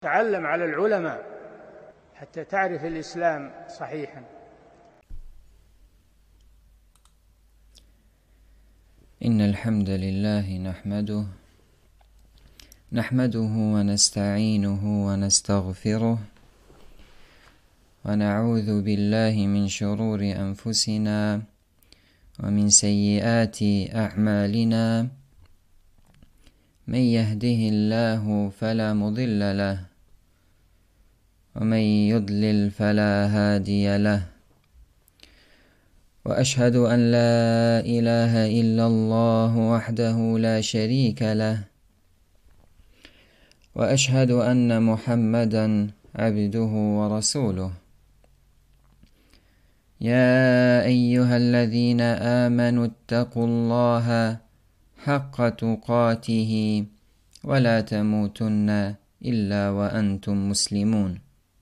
تعلم على العلماء حتى تعرف الإسلام صحيحا. إن الحمد لله نحمده ونستعينه ونستغفره ونعوذ بالله من شرور أنفسنا ومن سيئات أعمالنا. من يهده الله فلا مضل له ومن يضلل فلا هادي له، وأشهد أن لا إله إلا الله وحده لا شريك له، وأشهد أن محمدا عبده ورسوله. يا أيها الذين آمنوا اتقوا الله حق تقاته ولا تموتن إلا وأنتم مسلمون.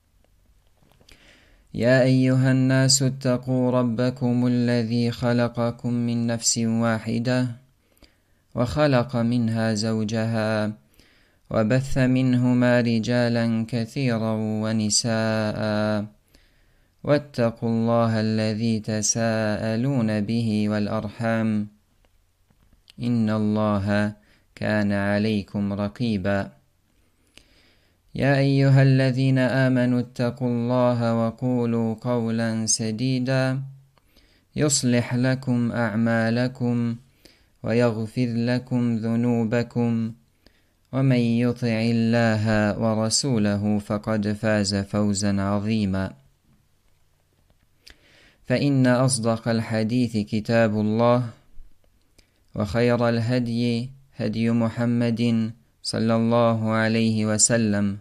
يا أيها الناس اتقوا ربكم الذي خلقكم من نفس واحدة وخلق منها زوجها وبث منهما رجالا كثيرا ونساء، واتقوا الله الذي تساءلون به والأرحام إن الله كان عليكم رقيبا. يا أيها الذين آمنوا اتقوا الله وقولوا قولا سديدا يصلح لكم أعمالكم ويغفر لكم ذنوبكم، ومن يطع الله ورسوله فقد فاز فوزا عظيما. فإن أصدق الحديث كتاب الله، وخير الهدي هدي محمد صلى الله عليه وسلم،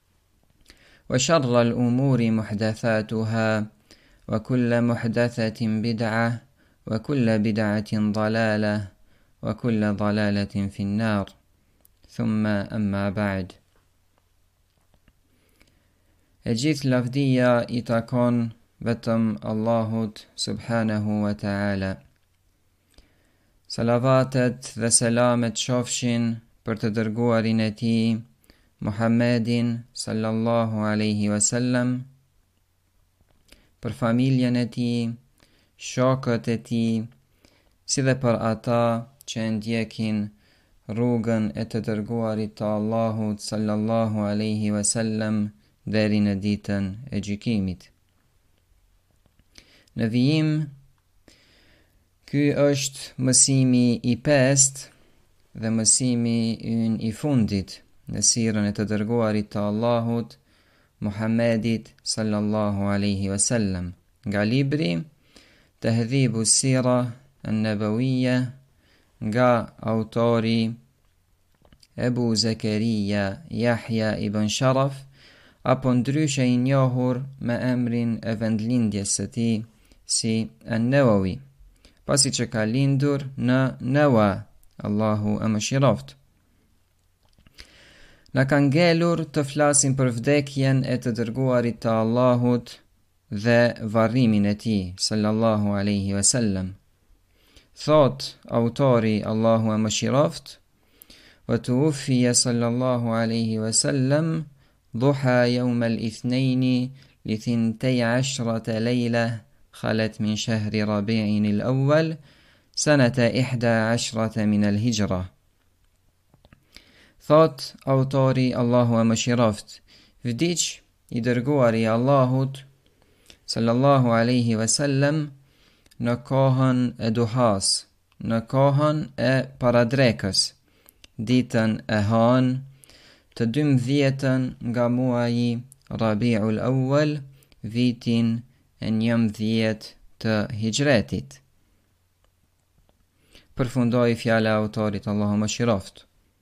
وشر الأمور محدثاتها، وكل محدثة بدعة، وكل بدعة ضلالة، وكل ضلالة في النار. ثم أما بعد. E gjithë lavdia I takon vetëm Allahut subhanahu wa ta'ala. Salavatet dhe selamet shofshin për të dërguarin e tij Muhammedin sallallahu alaihi wasallam, për familjen e tij, shokët e tij, si dhe për ata që ndjekin rrugën e të dërguarit të Allahut sallallahu alaihi wasallam deri në ditën e gjykimit. Në vijim, ky është mësimi I 5 dhe mësimi ynë I fundit në sirën e të dërguarit të Allahut Muhammedit sallallahu alaihi wasallam, nga libri Tahdhibu Sira an-Nabawiyya, nga autori Ebu Zakaria Yahya ibn Sharaf, apo ndryshe I njohur me emrin e vendlindjes së tij si An-Nawawi, pasi që ka lindur në Nawa, Allahu e mëshiroft. Na ka ngelur të flasim për vdekjen e të dërguarit të Allahut dhe varrimin e tij sallallahu alaihi wasallam. Thot autori Allahu e mëshiroft: wa tuwfiya sallallahu alaihi wasallam duha yawm al-ithnain li 12 lejla خلت من شهر ربيع الأول سنة 11 من الهجرة. Thot autori Allahu e mëshiroft, vdiq I dërguari I Allahut sallallahu alaihi wasallam në kohën e duhas, në kohën e paradrekës, ditën e hanë të 12 nga muaji Rabiul Awwal, vitin e 11 të hijretit. Përfundoi fjala e autorit Allahu mëshiroft.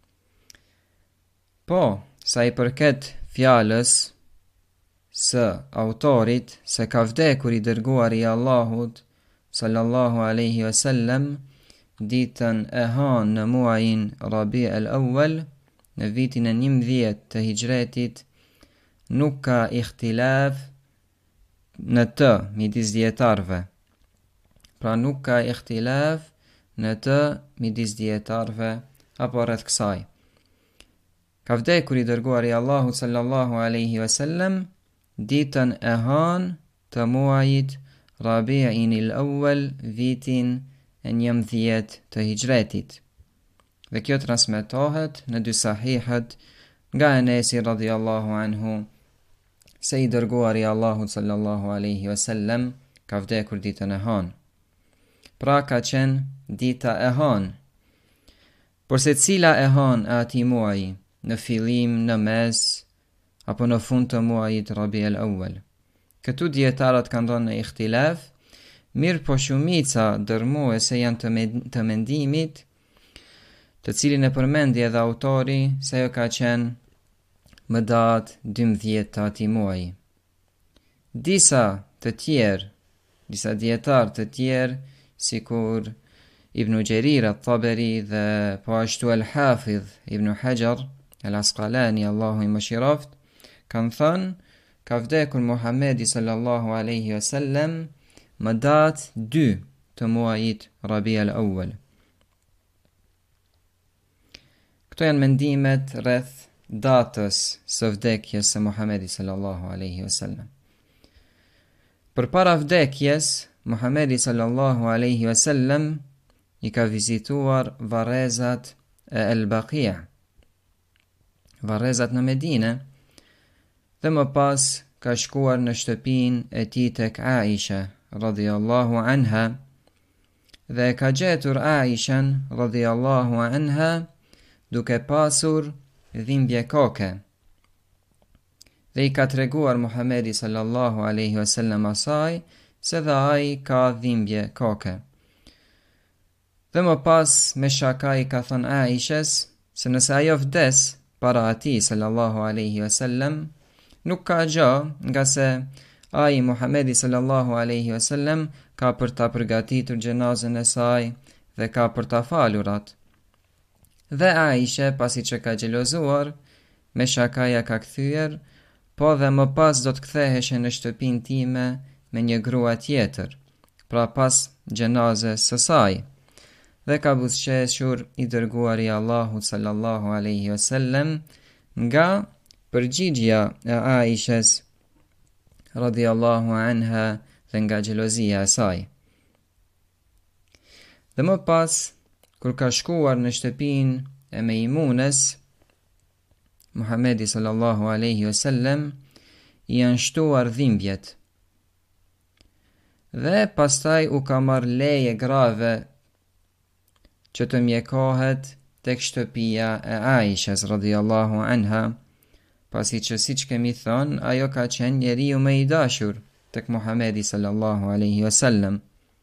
Po, sa I përket fjalës së autorit se ka vdekur I dërguari I Allahut sallallahu alaihi wasallam ditën e hanë në muajin Rabi al-Awwal, në vitin e 11 të hijretit, nuk ka ikhtilaf në të midis dietarëve. Pra nuk ka ikhtilaf në të midis dietarëve apo rreth kësaj. Ka vdekur I dërguari Allahu sallallahu alaihi wasallam ditën e hanë të muajit Rabi'in al-Awwal vitin e 11 të hijretit. Dhe kjo transmetohet në dy sahihat nga Enesi radhiyallahu anhu se I dërguari Allahu sallallahu alaihi wasallam ka vdekur ditën e hanë. Pra ka qenë dita e hanë. Por se cila e hanë e ati muaji, në fillim, në mes, apo në fund të muajit Rabi al-Awwal. Këtu dietarët kanë dhënë në ikhtilaf, mirë po shumica dërmuese janë të mendimit, të cilin e përmendi edhe autori se jo ka qenë më datë 12 të ati muaji. Disa dietarë të tjerë, sikur Ibn Jarir al-Taberi dhe po ashtu al-Hafidh Ibn Hajar al-Asqalani, Allahu I mëshiroft, kanë thënë ka vdekur Muhamedi sallallahu alaihi wasallam më datë 2 të muajit Rabi al-Awwal. Këto janë mendimet rreth datës së vdekjes së Muhamedi sallallahu alaihi wasallam. Përpara vdekjes, Muhamedi sallallahu alaihi wasallam I ka vizituar varrezat e El-Baqia, varrezat në Medine, dhe më pas ka shkuar në shtëpinë e tij tek Aisha radhiyallahu anha dhe ka gjetur Aishan radhiyallahu anha duke pasur dhimbje koke. Dhe I ka treguar Muhamedi sallallahu alaihi wasallam asaj se dhe ai ka dhimbje koke. Dhe më pas me shaka I ka thënë Aishes se nëse ajo vdes para ati sallallahu alaihi wasallam, nuk ka gjë nga se ai Muhamedi sallallahu alaihi wasallam ka për ta përgatitur gjenazën e saj dhe ka për ta falurat. Dhe Aisha, pasi që ka xhelozuar, me shakaja ka kthyer, po dhe më pas do të ktheheshe në shtëpinë time me një grua tjetër, pra pas gjenazës së saj. Dhe ka buzëqeshur I dërguari Allahu sallallahu alaihi wasallam nga përgjigjja e Aishes radhiyallahu anha dhe nga xhelozia e saj. Dhe më pas, kur ka shkuar në shtëpinë e Meimunes, Muhamedi sallallahu alaihi wasallam I janë shtuar dhimbjet. Dhe pastaj u ka marrë leje grave që të mjekohet tek shtëpia e Aishes radhiyallahu anha, pasi që siç kemi thënë, ajo ka qenë njeriu më I dashur tek Muhamedi sallallahu alaihi wasallam.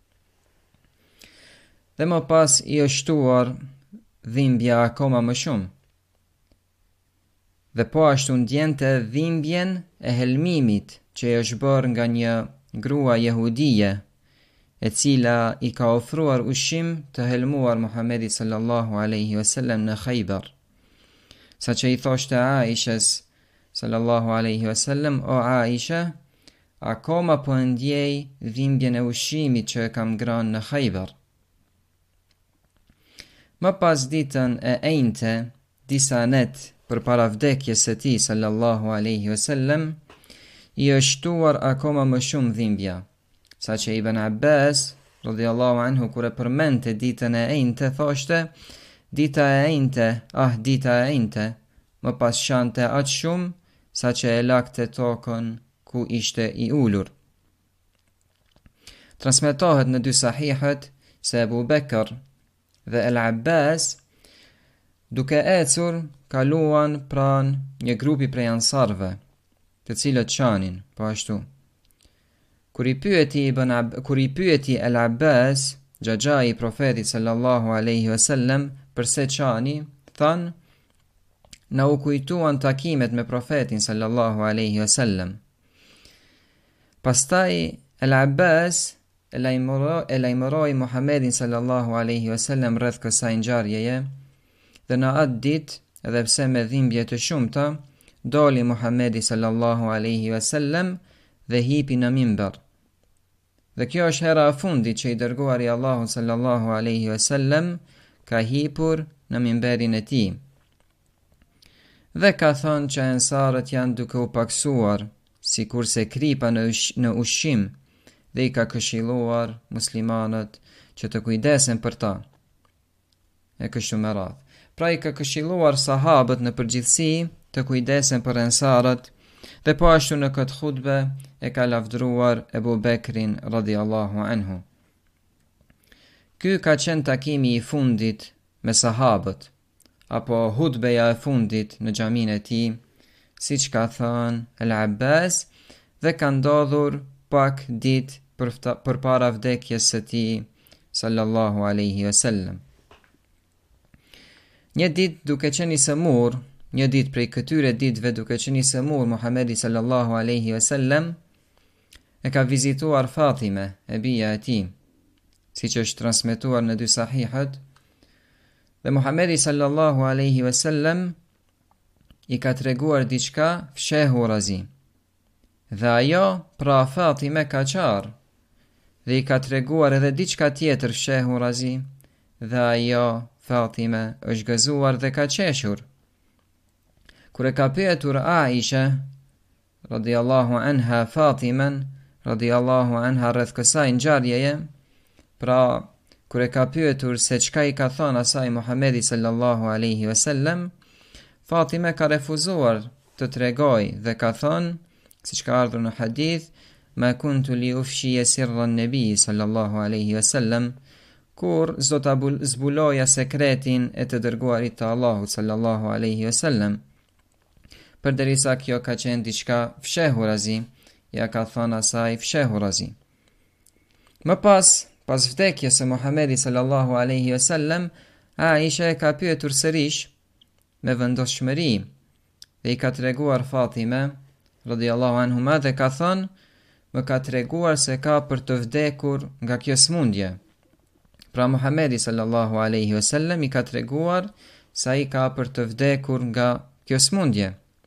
Dhe më pas I është shtuar dhimbja akoma më shumë. Dhe po ashtu ndjente dhimbjen e helmimit që I është bërë nga një grua jehudije, e cila I ka ofruar ushqim të helmuar Muhamedi sallallahu alaihi wasallam në Khaybar. Sa që I thoshte Aishes sallallahu alaihi wasallam, o Aisha, akoma po ndjej dhimbjen e ushqimit që e kam ngrënë në Khaybar. Më pas ditën e enjte, disa net përpara vdekjes së tij sallallahu alaihi wasallam, I është shtuar akoma më shumë dhimbja. Sa që Ibn Abbas radhiyallahu anhu kur e përmente ditën e enjte thoshte, dita e enjte, dita e enjte, më pas shante aq shumë sa që e lagte tokën ku ishte I ulur. Transmetohet në dy sahihat se Abu Bekr dhe El Abbas duke ecur kaluan pran një grupi prej ansarve, të cilët qanin, po ashtu. Kur I pyeti El Abbas, xhaxhai I profetit sallallahu alaihi wasallam, përse qani, than, na u kujtuan takimet me profetin sallallahu alaihi wasallam. Pastaj El Abbas e lajmëroi Muhammedin sallallahu alaihi wasallam rreth kësaj ngjarjeje, dhe në atë ditë, edhe pse me dhimbje të shumta, doli Muhammedi sallallahu alaihi wasallam dhe hipi në mimbar. Dhe kjo është hera e fundit që I dërguari Allahu sallallahu alaihi wasallam ka hipur në mimberin e tij. dhe ka thënë që ensarët janë duke u paksuar, si kurse kripa në ushqim, dhe i ka këshilluar muslimanët që të kujdesen për ta. E kështu me radhë. Pra i ka këshilluar sahabët në përgjithësi të kujdesen për ensarët, dhe po ashtu në këtë hutbe e ka lavdruar Ebu Bekrin radiallahu anhu. Ky ka qenë takimi i fundit me sahabët, apo hutbeja e fundit në xhamin e tij, siç ka thënë El Abbas, dhe ka ndodhur pak ditë përpara vdekjes së tij sallallahu alaihi wasallam. Një ditë duke qenë i sëmur, një ditë prej këtyre ditëve duke qenë i sëmur, Muhamedi sallallahu alaihi wasallam e ka vizituar Fatime, e bija e tij, siç është transmetuar në dy sahihat, dhe Muhamedi sallallahu alaihi wasallam i ka treguar diçka fshehurazi. Dhe ajo pra Fatime ka qarë, dhe i ka treguar edhe diçka tjetër fshehurazi, dhe ajo Fatime është gëzuar dhe ka qeshur. Kur e ka pyetur Aisha radiallahu anha Fatimen radiallahu anha rreth kësaj ngjarjeje, pra kur e ka pyetur se çka i ka thënë asaj Muhamedi sallallahu alaihi wasallam, Fatime ka refuzuar të tregoj dhe ka thënë, siç ka ardhur në hadith, ma kuntu li ufshiya sirra an-nabi sallallahu alaihi wasallam, kur zota zbuloja sekretin e të dërguarit të Allahut sallallahu alaihi wasallam. Përderisa kjo ka qenë diçka fshehurazi, ja ka thënë asaj fshehurazi. Më pas vdekjes së Muhamedit sallallahu alaihi wasallam, Aisha e ka pyetur sërish me vendoshmëri dhe i ka treguar Fatime radiallahu anhuma dhe ka thënë, më ka treguar se ka për të vdekur nga kjo smundje. Pra Muhamedi sallallahu alaihi wasallam i ka treguar se ai ka për të vdekur nga kjo smundje.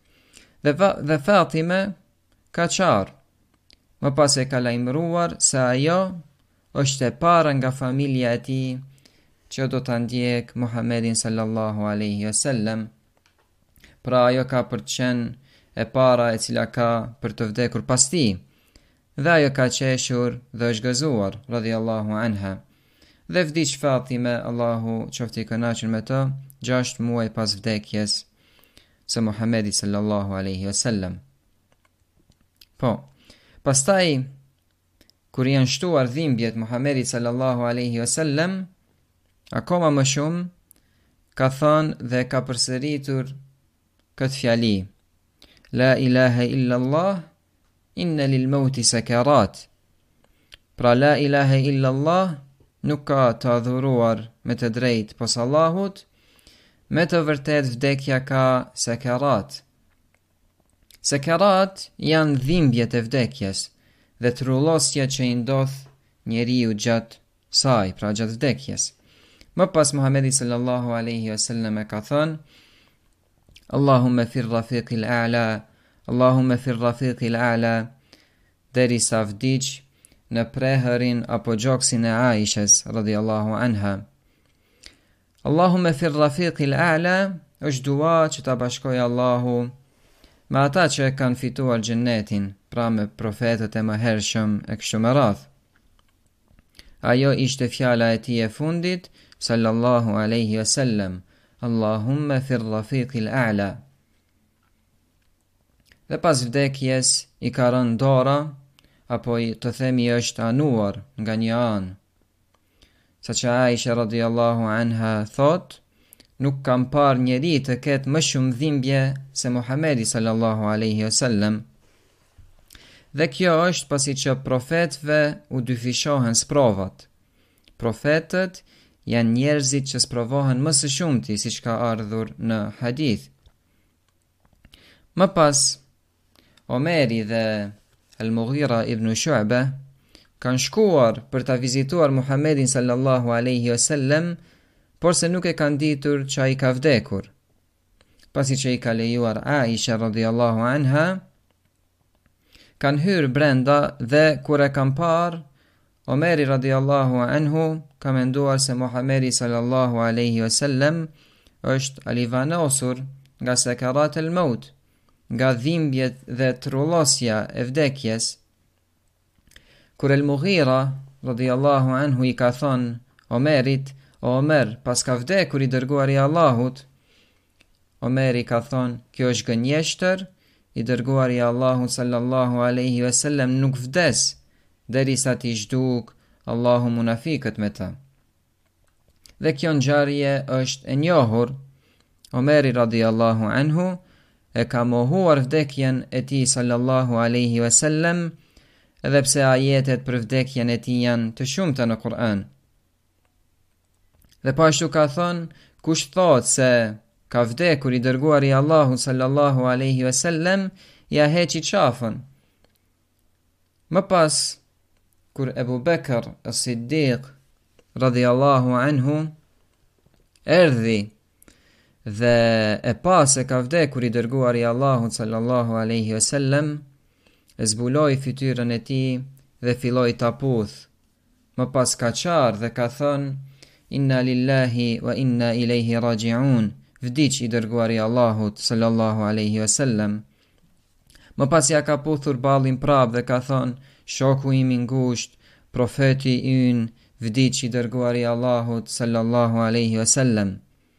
Dhe Fatime ka qarë, më pas e ka lajmëruar se ajo është e para nga familja e tij që do ta ndjek Muhamedin sallallahu alaihi wasallam. Pra ajo ka për të qenë e para e cila ka për të vdekur pas tij. Dhe ajo ka qeshur dhe është gëzuar radhiyallahu anha. Dhe vdiq Fatime, Allahu qoftë i kënaqur me të, 6 muaj pas vdekjes së Muhamedit sallallahu alaihi wasallam. Po, pastaj kur janë shtuar dhimbjet Muhamedit sallallahu alaihi wasallam, akoma më shumë ka thënë dhe ka përsëritur këtë fjali: La ilaha illa Allah, inna lil mauti sakarat. Pra la ilaha illa Allah nuk ka të adhuruar me të drejtë pos Allahut, me të vërtet vdekja ka sakarat. Sakarat janë dhimbjet e vdekjes dhe trullosja që i ndodh njeriu gjatë saj, pra gjatë vdekjes. Më pas Muhamedi sallallahu alaihi wasallam e ka thënë: Allahumma fir rafiqil a'la, Allahumma fir rafiqil a'la, derisa vdiq në prehërin apo gjoksin e Aishës radhiyallahu anha. Allahumma fir rafiqil a'la është dua që ta bashkojë Allahu me ata që kanë fituar xhennetin, pra me profetët e mëhershëm e kështu me radhë. Ajo ishte fjala e tij e fundit, sallallahu alaihi wasallam, Allahumma fir rafiqil a'la. Dhe pas vdekjes i ka rënë dora, apo të themi është anuar nga një anë. Saqë Aisha radhiyallahu anha thot, nuk kam parë njeri të ketë më shumë dhimbje se Muhamedi sallallahu alaihi wasallam. Dhe kjo është pasi që profetëve u dyfishohen sprovat. Profetët janë njerëzit që sprovohen më së shumti, siç ka ardhur në hadith. Më pas, Omeri dhe Al-Mughira ibn Shu'ba kanë shkuar për ta vizituar Muhamedin sallallahu alaihi wasallam, por se nuk e kanë ditur që ai ka vdekur. Pasi që i ka lejuar Aisha radhiyallahu anha, kanë hyrë brenda dhe kur e kanë parë, Omeri radhiyallahu anhu ka menduar se Muhamedi sallallahu alaihi wasallam është alivanosur nga sekarat el maut, nga dhimbjet dhe trullosja e vdekjes. Kur El Mughira radhiyallahu anhu i ka thonë Omerit: "O Omer, pas ka vdekur i dërguari i Allahut", Omeri ka thonë: "Kjo është gënjeshtër, i dërguari i Allahut sallallahu alaihi wasallam nuk vdes derisa t'i zhduk Allahu munafikët me ta." Dhe kjo ngjarje është e njohur. Omeri radhiyallahu anhu e ka mohuar vdekjen e tij sallallahu alaihi wasallam, edhe pse ajetet për vdekjen e tij janë të shumta në Kur'an. Dhe pashtu ka thonë: "Kush thot se ka vdekur i dërguari i Allahut sallallahu alaihi wasallam, ja heqi qafën." Më pas, kur Ebu Bekr as-Siddiq radhiyallahu anhu erdhi dhe e pa se ka vdekur i dërguari i Allahut sallallahu alaihi wasallam, e zbuloi fytyrën e tij dhe filloi ta puth. Më pas ka qarë dhe ka thënë: "Inna lillahi wa inna ilaihi raji'un", vdiq i dërguari i Allahut sallallahu alaihi wasallam. Më pas ja ka puthur ballin prap dhe ka thënë: "Shoku im i ngushtë, profeti ynë, vdiq i dërguari i Allahut sallallahu alaihi wasallam."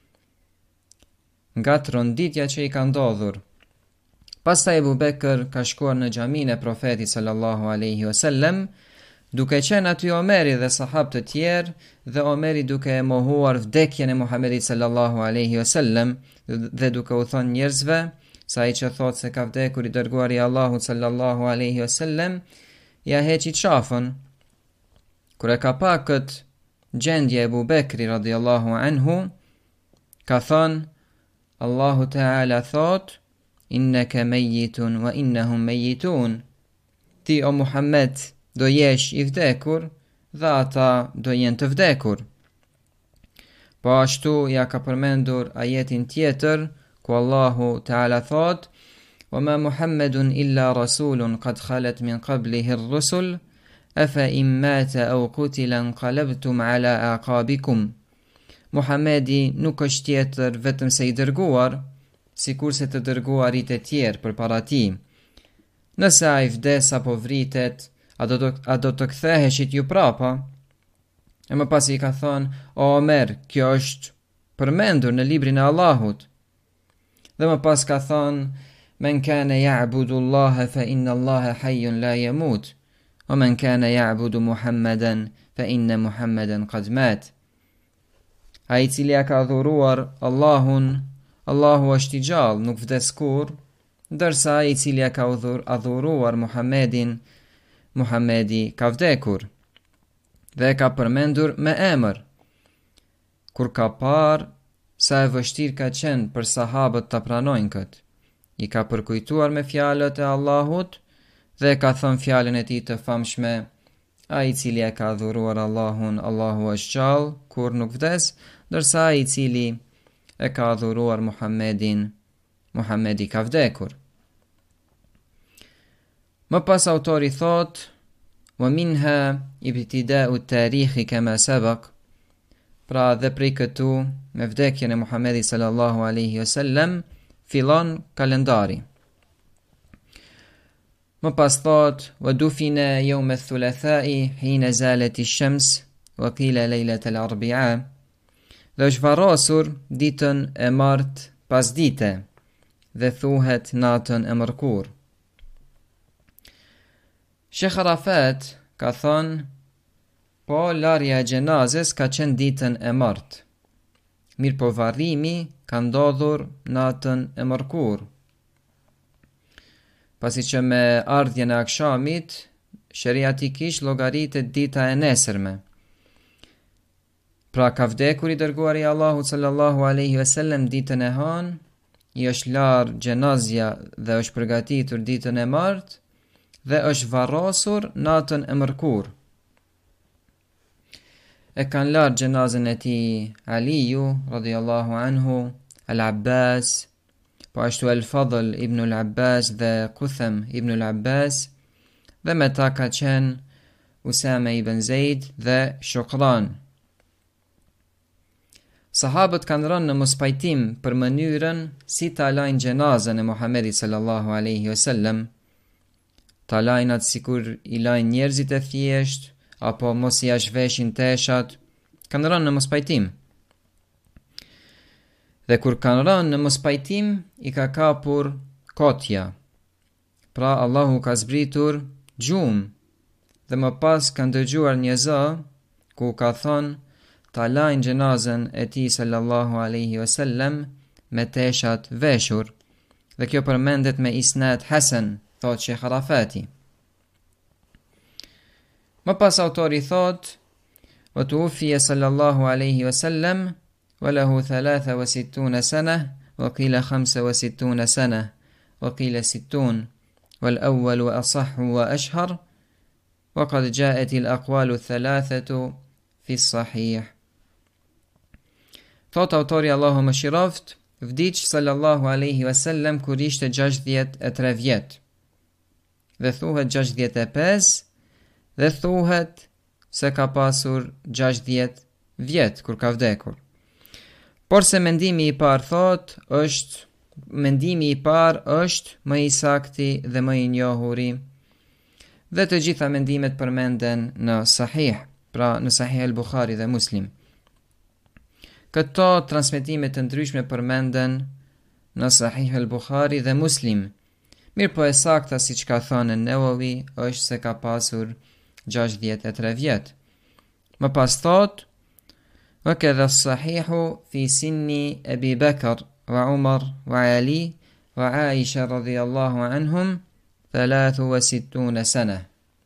Nga tronditja që i ka ndodhur. Pastaj Ebu Bekr ka shkuar në xhamin e profetit sallallahu alaihi wasallam, duke qenë aty Omeri dhe sahabë të tjerë, dhe Omeri duke e mohuar vdekjen e Muhamedit sallallahu alaihi wasallam dhe duke u thonë njerëzve se ai që thot se ka vdekur i dërguari i Allahut sallallahu alaihi wasallam, ja heqi qafën. Kur e ka pa këtë gjendje Ebu Bekri radhiyallahu anhu, ka thonë: "Allahu Teala thot: Inneke mejitun wa innahum mejitun." Ti o Muhammed do jesh i vdekur dhe ata do jenë të vdekur. Po ashtu ja ka përmendur ajetin tjetër ku Allahu Teala thot: "Wa ma Muhammedun illa rasulun qad khalet min qablihi ar-rusul, afa in mata aw qutila inqalabtum ala aqabikum." Muhamedi nuk është tjetër vetëm se i dërguar, sikur se të dërguarit e tjerë për para ti. Nëse ai vdes apo vritet, a do të ktheheshit ju prapa? E më pas i ka thonë: "O Omer, kjo është përmendur në librin e Allahut." Dhe më pas ka thonë: "Men kana ya'budu Allaha fa inna Allaha hayyun la yamut, wa men kana ya'budu Muhammadan fa inna Muhammadan qad mat." Ai i cili ka adhuruar Allahun, Allahu është i gjallë, nuk vdes kur, ndërsa ai i cili ka adhuruar Muhammedin, Muhammedi ka vdekur. Dhe ka përmendur me emër. Kur ka parë sa e vështirë ka qenë për sahabët të pranojnë këtë, i ka përkujtuar me fjalët e Allahut dhe ka thënë fjalën e tij të famshme: "Ai i cili ka adhuruar Allahun, Allahu është gjallë, kur nuk vdes, ndërsa ai i cili e ka adhuruar Muhammedin, Muhammedi ka vdekur." Më pas autori thot: "Wa minha ibtida'u at-tarikhi kama sabaq." Pra dhe prej këtu, me vdekjen e Muhammedit sallallahu alaihi wasallam, fillon kalendari. Më pas thot: "Wa dufina yawm ath-thulatha'i hina zalat ash-shams wa qila laylat al-arbi'a." Dhe është varrosur ditën e martë pas dite dhe thuhet natën e mërkur. Sheikh Arafat ka thonë: "Po larja e gjenazes ka qenë ditën e martë, mirë po varrimi ka ndodhur natën e mërkur. Pasi që me ardhjen e akshamit, sheriatikisht llogaritet dita e nesërme. Pra ka vdekur i dërguari i Allahut sallallahu alaihi wasallam ditën e hanë, i është larë gjenazja dhe është përgatitur ditën e martë dhe është varrosur natën e mërkur. E kanë larë gjenazën e tij Aliju radhiyallahu anhu, Al-Abbas, po ashtu Al-Fadl ibn Al-Abbas dhe Qutham ibn Al-Abbas, dhe me ta ka qenë Usame ibn Zeid dhe Shukran. Sahabët kanë rënë në mospajtim për mënyrën si ta lajnë gjenazën e Muhamedit sallallahu alaihi wasallam, ta lajnë atë sikur i lajnë njerëzit e thjesht, apo mos i ashveshin teshat, kanë rënë në mospajtim. Dhe kur kanë rënë në mospajtim, i ka kapur kotja. Pra Allahu ka zbritur gjumë, dhe më pas kanë dëgjuar një zë ku ka thonë ta lajnë gjenazën e tij sallallahu alaihi wasallam me teshat veshur, dhe kjo përmendet me isnad hasan, thot Sheikh Arafati. Më pas autori thot: wa tuwfiya sallallahu alaihi wasallam wa lahu 63 sana wa qila 65 sana wa qila 60 wal awwal asah wa ashhar وقد جاءت الأقوال الثلاثة في الصحيح. Thot autori Allahu më shiroft, vdiq sallallahu alaihi wasallam kur ishte 63 vjet. Dhe thuhet 65 dhe thuhet se ka pasur 60 vjet kur ka vdekur. Por se mendimi i parë thot është më i sakti dhe më i njohuri. Dhe të gjitha mendimet përmenden në Sahih, pra në Sahih al-Bukhari dhe Muslim. Këto transmetimet të ndryshme përmenden në Sahih al-Bukhari dhe Muslim. Mirë po e sakta si që ka thënë Nawawi është se ka pasur 63 vjet. Më pas thot: wa kadha as-sahihu fi sinni Abi Bakr wa Umar wa Ali wa Aisha radhiyallahu anhum 63 sana.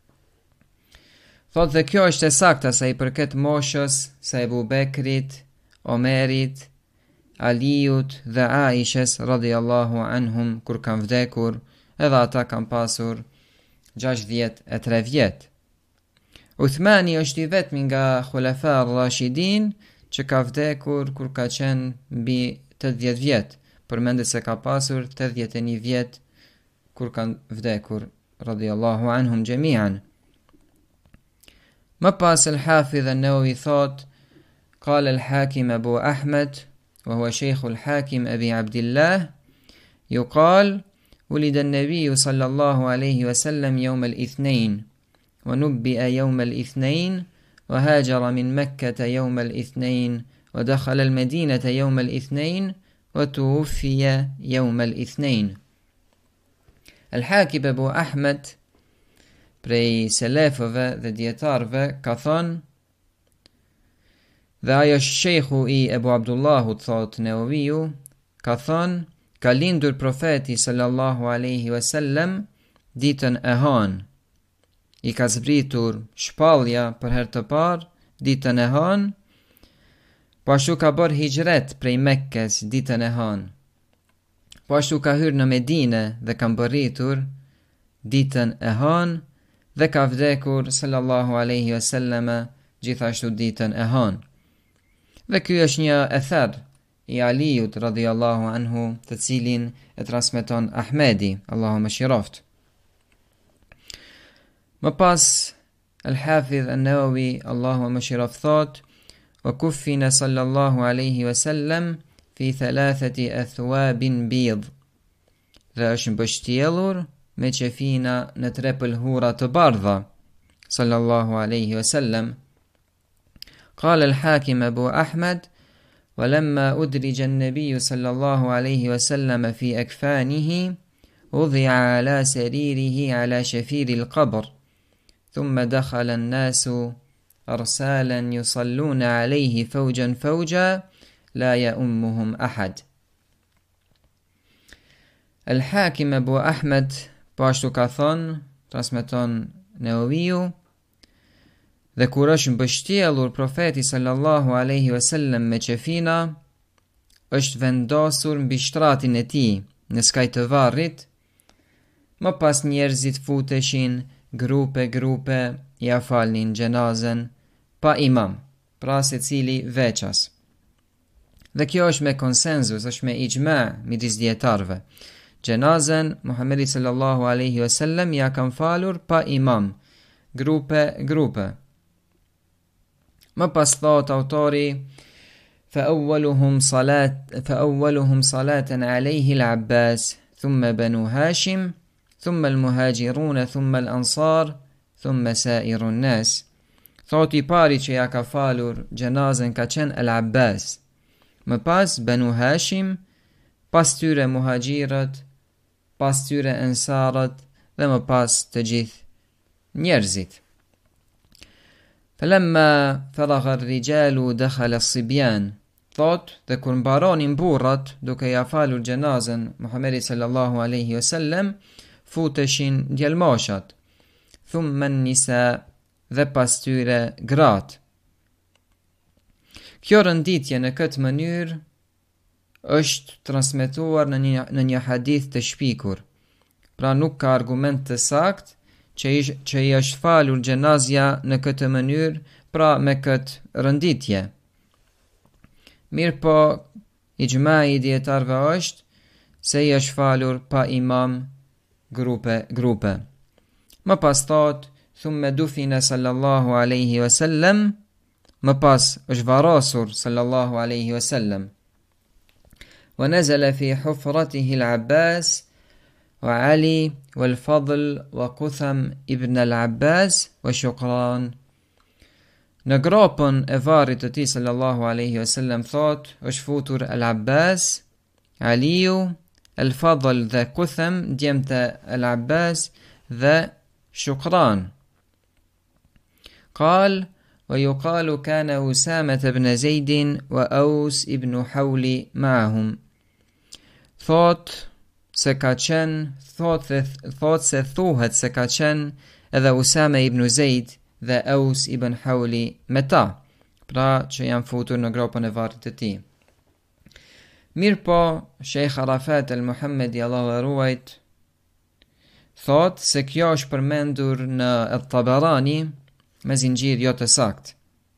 Thot dhe kjo është e sakta sa i përket moshës së Ebu Bekrit, Omerit, Aliut dhe Aishës radhiyallahu anhum kur kanë vdekur, edhe ata kanë pasur 63 vjet. Uthmani është i vetmi nga Khulafa ar-Rashidin që ka vdekur kur ka qenë mbi 80 vjet, përmendet se ka pasur 81 vjet kur kanë vdekur radhiyallahu anhum jami'an. Më pas al-Hafidh an-Nawawi thot: قال الحاكم أبو أحمد وهو شيخ الحاكم أبي عبد الله يقال: ولد النبي صلى الله عليه وسلم يوم الاثنين ونبئ يوم الاثنين وهاجر من مكة يوم الاثنين ودخل المدينة يوم الاثنين وتوفي يوم الاثنين. Al-Hakim Abu Ahmed prej selefëve dhe dietarëve ka thënë, dhe ajo është shejhu i Ebu Abdullahut, thot Nawawiu, ka thënë, ka lindur profeti sallallahu alaihi wasallam ditën e hanë. I ka zbritur shpallja për herë të parë ditën e hanë, po ashtu ka bërë hijret prej Mekkes ditën e hanë. Po ashtu ka hyrë në Medine dhe ka mbërritur ditën e hanë dhe ka vdekur sallallahu alaihi wasallam gjithashtu ditën e hanë. Dhe ky është një ether i Aliut radhiyallahu anhu, të cilin e transmeton Ahmedi, Allahu më shiroft. Më pas Al-Hafidh an-Nawawi, Allahu më shiroft, thot: wa kuffina sallallahu alaihi wasallam fi 3 athwabin bidh. Dhe është mbështjellur me qefina në 3 pëlhura të bardha sallallahu alaihi wasallam. قال الحاكم أبو أحمد: ولما أدرج النبي صلى الله عليه وسلم في أكفانه وضع على سريره على شفير القبر ثم دخل الناس أرسالا يصلون عليه فوجا فوجا لا يؤمهم أحد. Al-Hakim Abu Ahmed po ashtu ka thonë, transmeton Nawawiu, dhe kur është mbështjellur profeti sallallahu alaihi wasallam me qefina, është vendosur mbi shtratin e tij në skaj të varrit. Më pas njerëzit futeshin grupe ja falnin xhenazën pa imam, pra secili veças. Dhe kjo është me konsenzus, është me ijma midis dietarëve. Xhenazën Muhamedi sallallahu alaihi wasallam ja kanë falur pa imam, grupe. Më pas thot autori: فأولهم صلاة عليه العباس ثم بنو هاشم ثم المهاجرون ثم الأنصار ثم سائر الناس. Thot I pari që ja ka falur gjenazën ka qenë Al-Abbas, më pas Banu Hashim, pas tyre muhajirët, pas tyre ensarët dhe më pas të gjithë njerëzit. Falamma faragha ar-rijalu dakhala as-sibyan. Thot dhe kur mbaronin burrat duke ja falur gjenazën Muhamedit sallallahu alaihi wasallam, futeshin djalmoshat, thumma an-nisa dhe pas tyre gratë. Kjo rënditje në këtë mënyrë është transmetuar në një hadith të shpikur, pra nuk ka argument të sakt që I është falur gjenazja në këtë mënyrë, pra me këtë rënditje. Mirë po, ijma'i dietarëve është se I është falur pa imam grupe. Më pas thot, thumme dufina sallallahu alaihi wasallam, më pas është varosur sallallahu alaihi wasallam. Wa nazala fi hufratihi al-Abbas wa Ali wal Fadl wa Qutham ibn al-Abbas wa Shukran. Në gropën e varrit të tij sallallahu alaihi wasallam thot është futur al-Abbas, Aliu, al-Fadl dhe Qutham, djemtë al-Abbas dhe Shukran. قال ويقال كان أسامة بن زيد وأوس ابن حول معهم. Thot se thuhet se ka qenë edhe Usame ibn Zeid dhe Aus ibn Hauli me ta, pra që janë futur në gropën e varrit të tij. Mirë po, Sheikh Arafat al-Muhammedi Allahu e ruajt, thot se kjo është përmendur në At-Tabarani me zinxhir jo të sakt.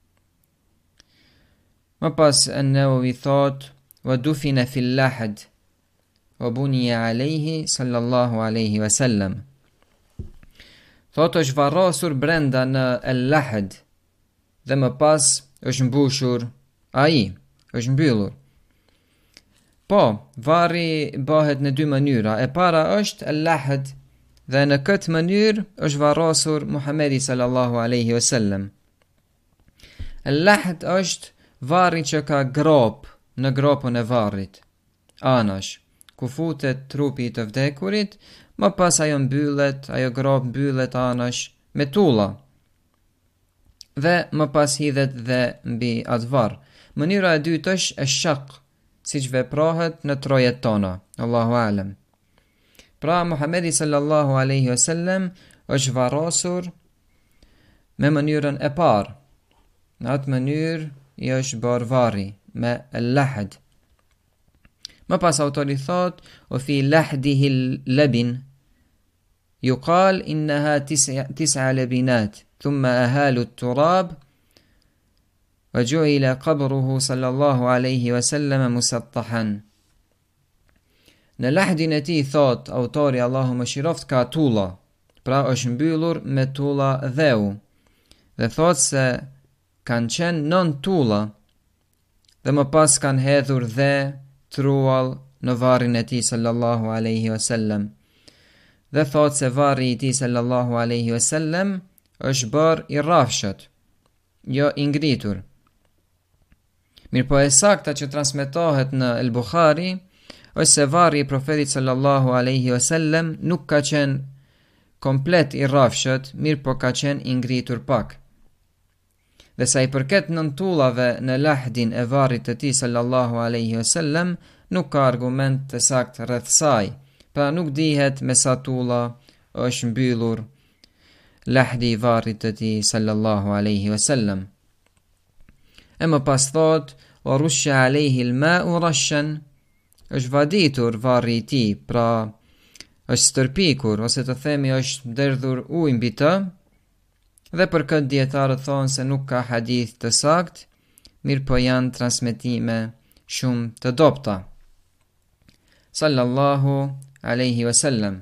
Më pas an-Nawawi thot wa dufina fil lahad wa buniya alayhi sallallahu alaihi wasallam. Thot është varrosur brenda në al-lahad dhe më pas është mbushur ai, është mbyllur. Po, varri bëhet në dy mënyra. E para është al-lahad dhe në këtë mënyrë është varrosur Muhamedi sallallahu alaihi wasallam. Al-lahad është varri që ka grop në gropën e varrit, anash, ku futet trupi të vdekurit, më pas ajo grop mbyllet anash me tulla, dhe më pas hidhet dhe mbi atë varr. Mënyra e dytë është e shaq, siç veprohet në trojet tona, Allahu alem. Pra Muhamedi sallallahu alaihi wasallam është varrosur me mënyrën e parë. Në atë mënyrë I është bërë varri me al-lahad. Më pas autori thot, o fi lahdihi al-labin, yuqal innaha tis'a labinat, thumma ahalu at-turab, wa ju'ila qabruhu sallallahu alaihi wasallam musattahan. Në lahdin e tij thot autori Allahu mëshiroft ka tulla, pra është mbyllur me tulla dheu, dhe thot se kanë qenë 9 tulla dhe më pas kanë hedhur dhe truall në varrin e tij sallallahu alaihi wasallam. Dhe thot se varri I tij sallallahu alaihi wasallam është bërë I rrafshët, jo I ngritur. Mirë po e sakta që transmetohet në El Bukhari është se varri I profetit sallallahu alaihi wasallam nuk ka qenë komplet I rrafshët, mirë po ka qenë I ngritur pak. Dhe sa I përket 9 tullave në lahdin e varrit të tij sallallahu alaihi wasallam, nuk ka argument të saktë rreth saj, pra nuk dihet me sa tulla është mbyllur lahdi I varrit të tij sallallahu alaihi wasallam. E më pas thot, wa rusha alaihi al-ma'u rashan, është vaditur varri I tij, pra është stërpikur, ose të themi është derdhur ujë mbi të, dhe për këtë dietarët thonë se nuk ka hadith të sakt, mirë po janë transmetime shumë të dobta. Sallallahu alaihi wasallam.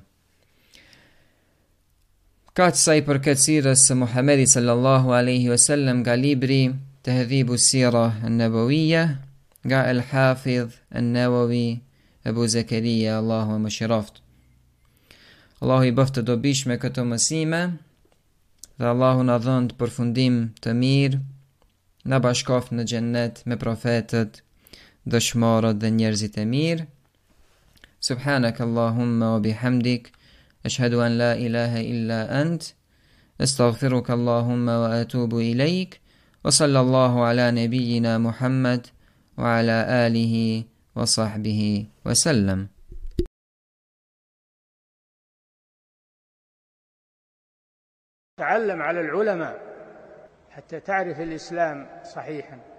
Kaq sa I përket sirës së Muhamedit sallallahu alaihi wasallam nga libri Tahdhibu Sira an-Nabawiyya, قال الحافظ النووي أبو زكريا الله مشرفت الله يبفت do bishme këto mësime dhe Allahu na dhënë përfundim të mirë, na bashkoft në xhennet me profetët, dëshmorët dhe njerëzit e mirë. Subhanak Allahumma wa bihamdik, ashhadu an la ilaha illa ant, astaghfiruka Allahumma wa atubu ilaik, wa sallallahu ala nabiyyina Muhammad wa ala alihi wa sahbihi wa sallam. تعلم على العلماء حتى تعرف الإسلام صحيحا.